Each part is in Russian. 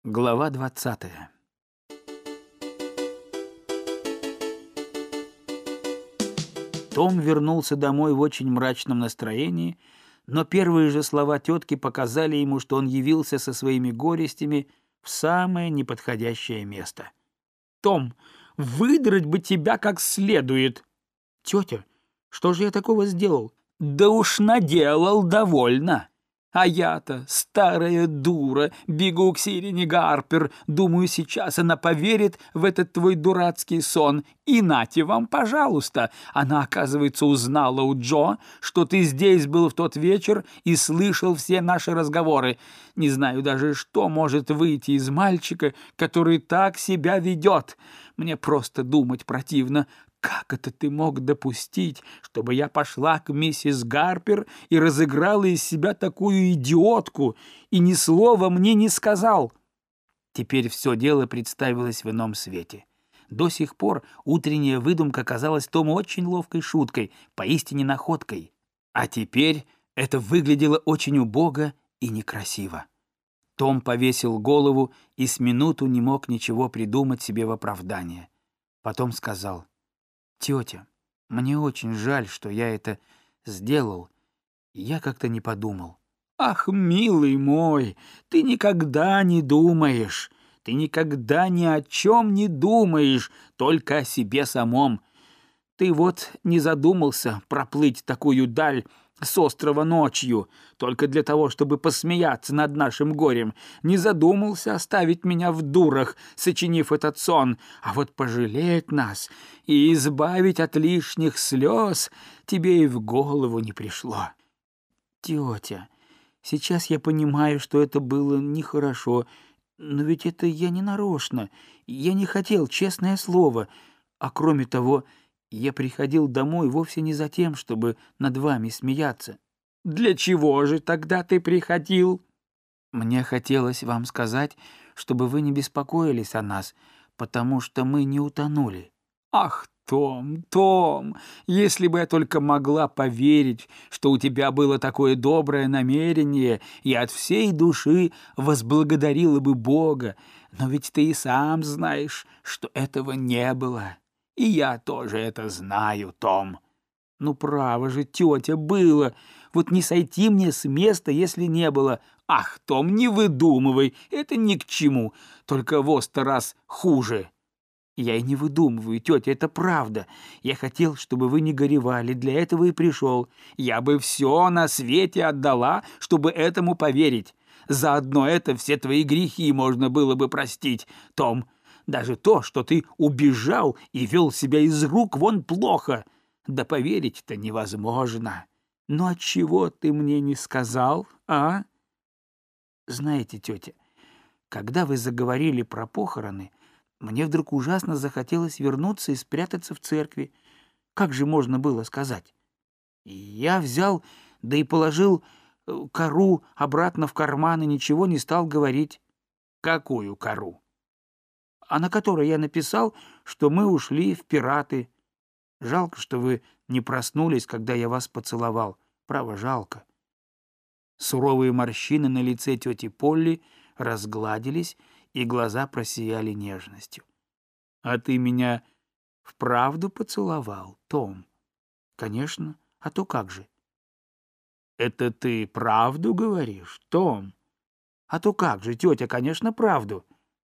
Глава 20. Том вернулся домой в очень мрачном настроении, но первые же слова тетки показали ему, что он явился со своими горестями в самое неподходящее место. «Том, выдрать бы тебя как следует!» «Тетя, что же я такого сделал?» «Да уж наделал довольно!» А я-то, старая дура, бегу к Сирене Гарпер, думаю, сейчас она поверит в этот твой дурацкий сон. И нате вам, пожалуйста. Она, оказывается, узнала у Джо, что ты здесь был в тот вечер и слышал все наши разговоры. Не знаю даже, что может выйти из мальчика, который так себя ведет. Мне просто думать противно. Как это ты мог допустить, чтобы я пошла к миссис Гарпер и разыграла из себя такую идиотку и ни слова мне не сказал?» Теперь все дело представилось в ином свете. До сих пор утренняя выдумка казалась Тому очень ловкой шуткой, поистине находкой. А теперь это выглядело очень убого и некрасиво. Том повесил голову и с минуту не мог ничего придумать себе в оправдание. Потом сказал: «Тетя, мне очень жаль, что я это сделал. Я как-то не подумал». «Ах, милый мой, ты никогда не думаешь. Ты никогда ни о чем не думаешь, только о себе самом. Ты вот не задумался проплыть такую даль с острова ночью, только для того, чтобы посмеяться над нашим горем, не задумался оставить меня в дурах, сочинив этот сон, а вот пожалеть нас и избавить от лишних слез тебе и в голову не пришло. Тетя, сейчас я понимаю, что это было нехорошо, но ведь это я не нарочно, я не хотел, честное слово, а кроме того, я приходил домой вовсе не за тем, чтобы над вами смеяться. Для чего же тогда ты приходил? Мне хотелось вам сказать, чтобы вы не беспокоились о нас, потому что мы не утонули. Ах, Том, Том, если бы я только могла поверить, что у тебя было такое доброе намерение, я от всей души возблагодарила бы Бога, но ведь ты и сам знаешь, что этого не было. И я тоже это знаю, Том. Ну, право же, тетя, было. Вот не сойти мне с места, если не было. Ах, Том, не выдумывай, это ни к чему, только во 100 раз хуже. Я и не выдумываю, тетя, это правда. Я хотел, чтобы вы не горевали, для этого и пришел. Я бы все на свете отдала, чтобы этому поверить. Заодно это все твои грехи можно было бы простить, Том. Даже то, что ты убежал и вел себя из рук вон плохо. Да поверить-то невозможно. Но отчего ты мне не сказал, а? Знаете, тетя, когда вы заговорили про похороны, мне вдруг ужасно захотелось вернуться и спрятаться в церкви. Как же можно было сказать? Я взял, да и положил кору обратно в карман и ничего не стал говорить. Какую кору? А на которой я написал, что мы ушли в пираты. Жалко, что вы не проснулись, когда я вас поцеловал. Право, жалко. Суровые морщины на лице тети Полли разгладились, и глаза просияли нежностью. — А ты меня вправду поцеловал, Том? — Конечно, а то как же? — Это ты правду говоришь, Том? — А то как же, тетя, конечно, правду.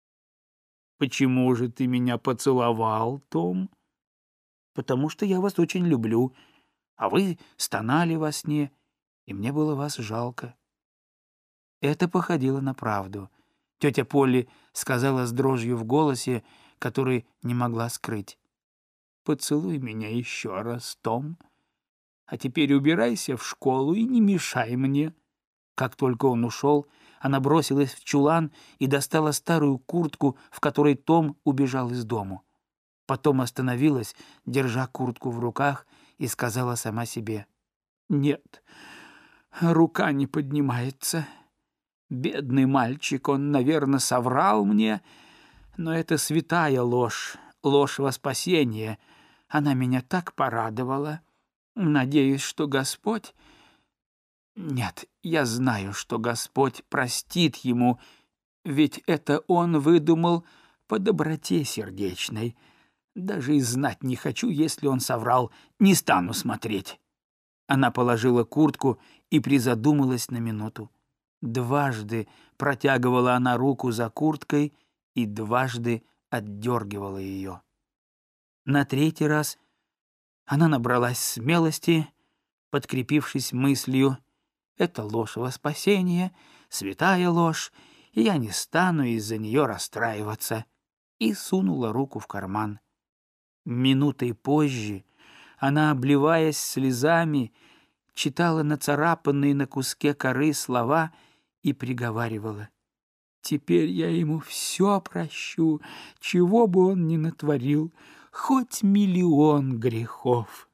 — Почему же ты меня поцеловал, Том? — Потому что я вас очень люблю, а вы стонали во сне, и мне было вас жалко. Это походило на правду. Тетя Полли сказала с дрожью в голосе, который не могла скрыть: «Поцелуй меня еще раз, Том, а теперь убирайся в школу и не мешай мне». Как только он ушел, она бросилась в чулан и достала старую куртку, в которой Том убежал из дому. Потом остановилась, держа куртку в руках, и сказала сама себе: «Нет, рука не поднимается. Бедный мальчик, он, наверное, соврал мне, но это святая ложь, ложь во спасение. Она меня так порадовала. Надеюсь, что Господь... Нет, я знаю, что Господь простит ему, Ведь это он выдумал по доброте сердечной. Даже и знать не хочу, если он соврал, не стану смотреть». Она положила куртку и призадумалась на минуту. Дважды протягивала она руку за курткой и дважды отдергивала ее. На третий раз она набралась смелости, подкрепившись мыслью: «Это ложь во спасение, святая ложь, и я не стану из-за нее расстраиваться», и сунула руку в карман. Минутой позже она, обливаясь слезами, читала нацарапанные на куске коры слова и приговаривала: «Теперь я ему все прощу, чего бы он ни натворил, хоть 1 000 000 грехов».